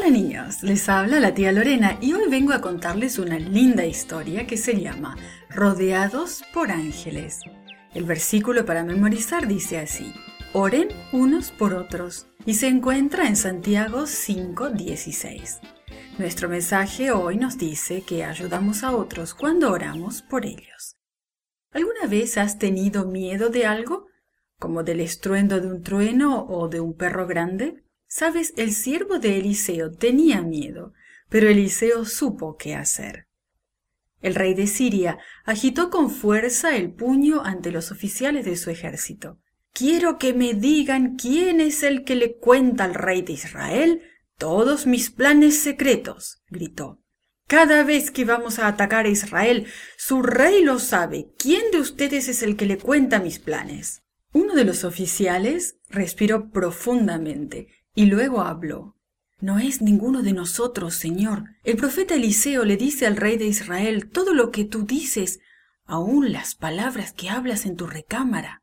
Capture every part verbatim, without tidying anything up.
Hola niños, les habla la tía Lorena y hoy vengo a contarles una linda historia que se llama Rodeados por ángeles. El versículo para memorizar dice así: oren unos por otros, y se encuentra en Santiago cinco dieciséis. Nuestro mensaje hoy nos dice que ayudamos a otros cuando oramos por ellos. ¿Alguna vez has tenido miedo de algo? ¿Como del estruendo de un trueno o de un perro grande? Sabes, el siervo de Eliseo tenía miedo, pero Eliseo supo qué hacer. El rey de Siria agitó con fuerza el puño ante los oficiales de su ejército. «Quiero que me digan quién es el que le cuenta al rey de Israel todos mis planes secretos», gritó. «Cada vez que vamos a atacar a Israel, su rey lo sabe. ¿Quién de ustedes es el que le cuenta mis planes?» Uno de los oficiales respiró profundamente y luego habló. «No es ninguno de nosotros, señor. El profeta Eliseo le dice al rey de Israel todo lo que tú dices, aun las palabras que hablas en tu recámara».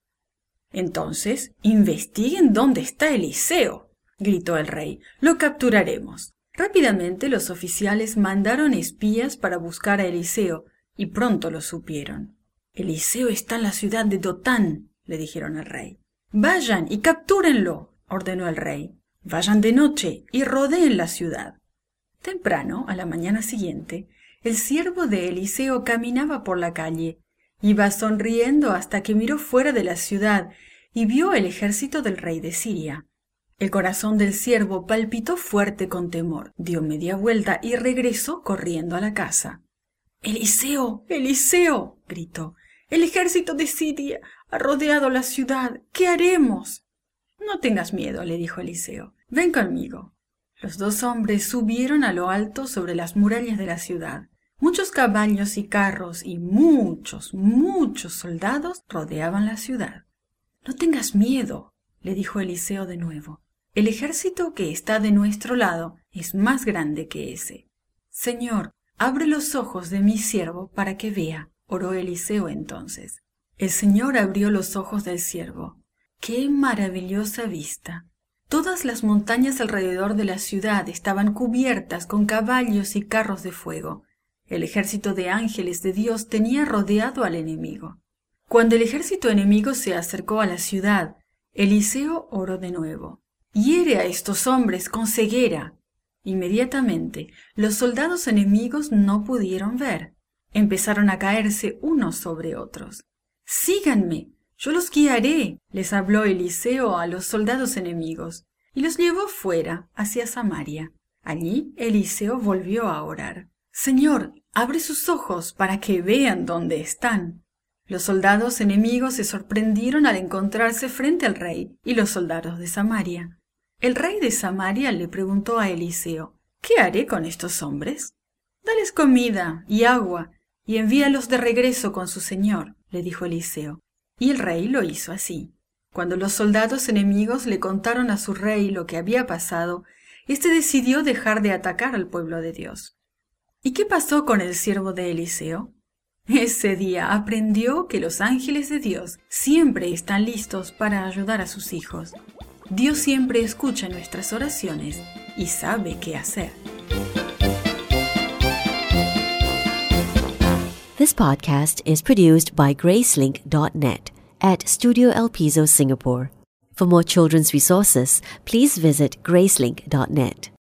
«Entonces, investiguen dónde está Eliseo», gritó el rey. «Lo capturaremos». Rápidamente los oficiales mandaron espías para buscar a Eliseo y pronto lo supieron. «Eliseo está en la ciudad de Dotán», le dijeron al rey. «Vayan y captúrenlo», ordenó el rey. «Vayan de noche y rodeen la ciudad». Temprano, a la mañana siguiente, el siervo de Eliseo caminaba por la calle. Iba sonriendo hasta que miró fuera de la ciudad y vio el ejército del rey de Siria. El corazón del siervo palpitó fuerte con temor, dio media vuelta y regresó corriendo a la casa. «¡Eliseo! ¡Eliseo!», gritó. «El ejército de Siria ha rodeado la ciudad. ¿Qué haremos?» «No tengas miedo», le dijo Eliseo. «Ven conmigo». Los dos hombres subieron a lo alto sobre las murallas de la ciudad. Muchos caballos y carros y muchos, muchos soldados rodeaban la ciudad. «No tengas miedo», le dijo Eliseo de nuevo. «El ejército que está de nuestro lado es más grande que ese». «Señor, abre los ojos de mi siervo para que vea», oró Eliseo entonces. El Señor abrió los ojos del siervo. ¡Qué maravillosa vista! Todas las montañas alrededor de la ciudad estaban cubiertas con caballos y carros de fuego. El ejército de ángeles de Dios tenía rodeado al enemigo. Cuando el ejército enemigo se acercó a la ciudad, Eliseo oró de nuevo. «Hiere a estos hombres con ceguera». Inmediatamente, los soldados enemigos no pudieron ver. Empezaron a caerse unos sobre otros. «Síganme, yo los guiaré», les habló Eliseo a los soldados enemigos, y los llevó fuera, hacia Samaria. Allí Eliseo volvió a orar. «Señor, abre sus ojos para que vean dónde están». Los soldados enemigos se sorprendieron al encontrarse frente al rey y los soldados de Samaria. El rey de Samaria le preguntó a Eliseo: «¿Qué haré con estos hombres?» «Dales comida y agua y envíalos de regreso con su señor», le dijo Eliseo. Y el rey lo hizo así. Cuando los soldados enemigos le contaron a su rey lo que había pasado, éste decidió dejar de atacar al pueblo de Dios. ¿Y qué pasó con el siervo de Eliseo? Ese día aprendió que los ángeles de Dios siempre están listos para ayudar a sus hijos. Dios siempre escucha nuestras oraciones y sabe qué hacer. This podcast is produced by Gracelink dot net at Studio El Piso, Singapore. For more children's resources, please visit Gracelink dot net.